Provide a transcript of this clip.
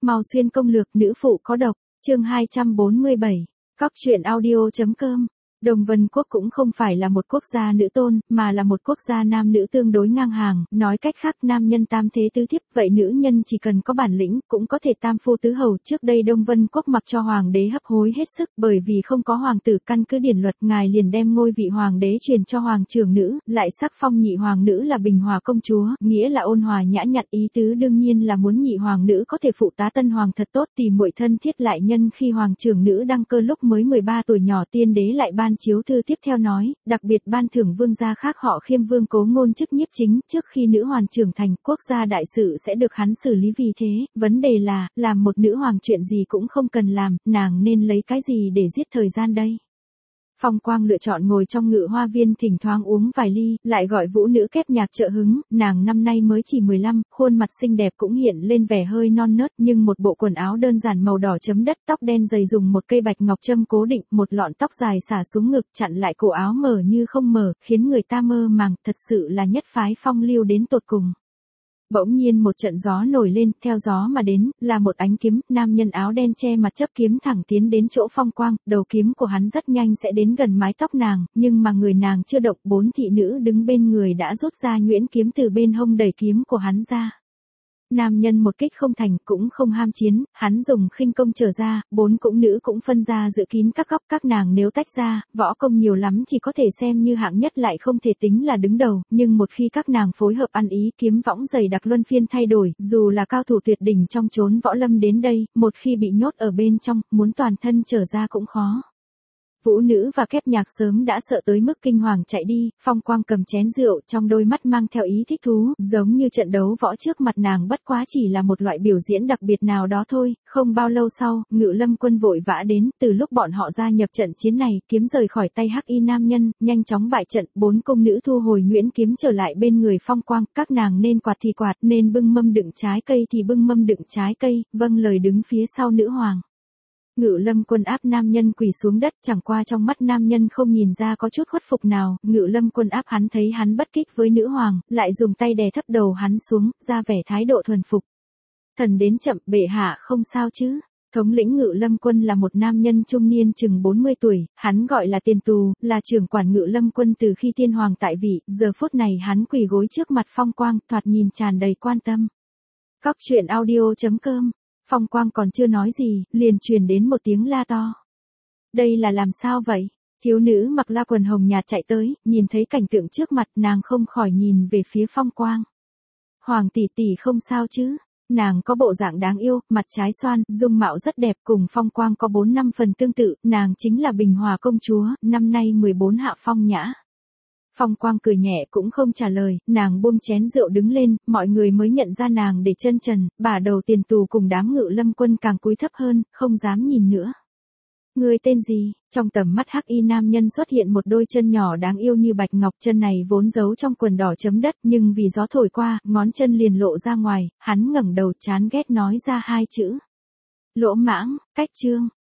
Mao Xuyên công lược nữ phụ có độc, chương 247, Cóc truyện audio.com. Đồng Vân Quốc cũng không phải là một quốc gia nữ tôn, mà là một quốc gia nam nữ tương đối ngang hàng, nói cách khác nam nhân tam thế tứ thiếp, vậy nữ nhân chỉ cần có bản lĩnh, cũng có thể tam phu tứ hầu. Trước đây Đông Vân Quốc mặc cho hoàng đế hấp hối hết sức, bởi vì không có hoàng tử, căn cứ điển luật, ngài liền đem ngôi vị hoàng đế truyền cho hoàng trưởng nữ, lại sắc phong nhị hoàng nữ là Bình Hòa công chúa, nghĩa là ôn hòa nhã nhặn, ý tứ đương nhiên là muốn nhị hoàng nữ có thể phụ tá tân hoàng thật tốt, tìm muội thân thiết lại nhân khi hoàng trưởng nữ đăng cơ lúc mới 13 tuổi nhỏ, tiên đế lại ban chiếu thư tiếp theo nói, đặc biệt ban thưởng vương gia khác họ Khiêm vương Cố Ngôn chức nhiếp chính, trước khi nữ hoàng trưởng thành, quốc gia đại sự sẽ được hắn xử lý, vì thế, vấn đề là, làm một nữ hoàng chuyện gì cũng không cần làm, nàng nên lấy cái gì để giết thời gian đây? Phong Quang lựa chọn ngồi trong Ngự Hoa Viên thỉnh thoảng uống vài ly, lại gọi vũ nữ kép nhạc trợ hứng, nàng năm nay mới chỉ 15, khuôn mặt xinh đẹp cũng hiện lên vẻ hơi non nớt, nhưng một bộ quần áo đơn giản màu đỏ chấm đất, tóc đen dày dùng một cây bạch ngọc châm cố định, một lọn tóc dài xả xuống ngực chặn lại cổ áo mở như không mở, khiến người ta mơ màng, thật sự là nhất phái phong lưu đến tột cùng. Bỗng nhiên một trận gió nổi lên, theo gió mà đến, là một ánh kiếm, nam nhân áo đen che mặt chấp kiếm thẳng tiến đến chỗ Phong Quang, đầu kiếm của hắn rất nhanh sẽ đến gần mái tóc nàng, nhưng mà người nàng chưa động, 4 thị nữ đứng bên người đã rút ra nhuyễn kiếm từ bên hông đẩy kiếm của hắn ra. Nam nhân một kích không thành, cũng không ham chiến, hắn dùng khinh công trở ra, 4 cũng nữ cũng phân ra giữ kín các góc, các nàng nếu tách ra, võ công nhiều lắm chỉ có thể xem như hạng nhất, lại không thể tính là đứng đầu, nhưng một khi các nàng phối hợp ăn ý, kiếm võng dày đặc luân phiên thay đổi, dù là cao thủ tuyệt đỉnh trong chốn võ lâm đến đây, một khi bị nhốt ở bên trong, muốn toàn thân trở ra cũng khó. Vũ nữ và kép nhạc sớm đã sợ tới mức kinh hoàng chạy đi, Phong Quang cầm chén rượu, trong đôi mắt mang theo ý thích thú, giống như trận đấu võ trước mặt nàng bất quá chỉ là một loại biểu diễn đặc biệt nào đó thôi. Không bao lâu sau, Ngự Lâm quân vội vã đến, từ lúc bọn họ gia nhập trận chiến này, kiếm rời khỏi tay hắc y nam nhân, nhanh chóng bại trận, 4 công nữ thu hồi nhuyễn kiếm trở lại bên người Phong Quang, các nàng nên quạt thì quạt, nên bưng mâm đựng trái cây thì bưng mâm đựng trái cây, vâng lời đứng phía sau nữ hoàng. Ngự Lâm quân áp nam nhân quỳ xuống đất, chẳng qua trong mắt nam nhân không nhìn ra có chút khuất phục nào, Ngự Lâm quân áp hắn thấy hắn bất kích với nữ hoàng, lại dùng tay đè thấp đầu hắn xuống, ra vẻ thái độ thuần phục. Thần đến chậm, bệ hạ không sao chứ? Thống lĩnh Ngự Lâm quân là một nam nhân trung niên chừng 40 tuổi, hắn gọi là Tiền Tù, là trưởng quản Ngự Lâm quân từ khi tiên hoàng tại vị, giờ phút này hắn quỳ gối trước mặt Phong Quang, thoạt nhìn tràn đầy quan tâm. Cóc truyện audio.com. Phong Quang còn chưa nói gì, liền truyền đến một tiếng la to. Đây là làm sao vậy? Thiếu nữ mặc la quần hồng nhạt chạy tới, nhìn thấy cảnh tượng trước mặt, nàng không khỏi nhìn về phía Phong Quang. Hoàng tỷ tỷ không sao chứ? Nàng có bộ dạng đáng yêu, mặt trái xoan, dung mạo rất đẹp, cùng Phong Quang có 4-5 phần tương tự, nàng chính là Bình Hòa công chúa, năm nay 14 hạ phong nhã. Phong Quang cười nhẹ cũng không trả lời, nàng buông chén rượu đứng lên, mọi người mới nhận ra nàng để chân trần, bả đầu Tiền Tù cùng đám Ngự Lâm quân càng cúi thấp hơn, không dám nhìn nữa. Ngươi tên gì? Trong tầm mắt hắc y nam nhân xuất hiện một đôi chân nhỏ đáng yêu như bạch ngọc, chân này vốn giấu trong quần đỏ chấm đất, nhưng vì gió thổi qua, ngón chân liền lộ ra ngoài, hắn ngẩng đầu chán ghét nói ra 2 chữ. Lỗ mãng, cách chương.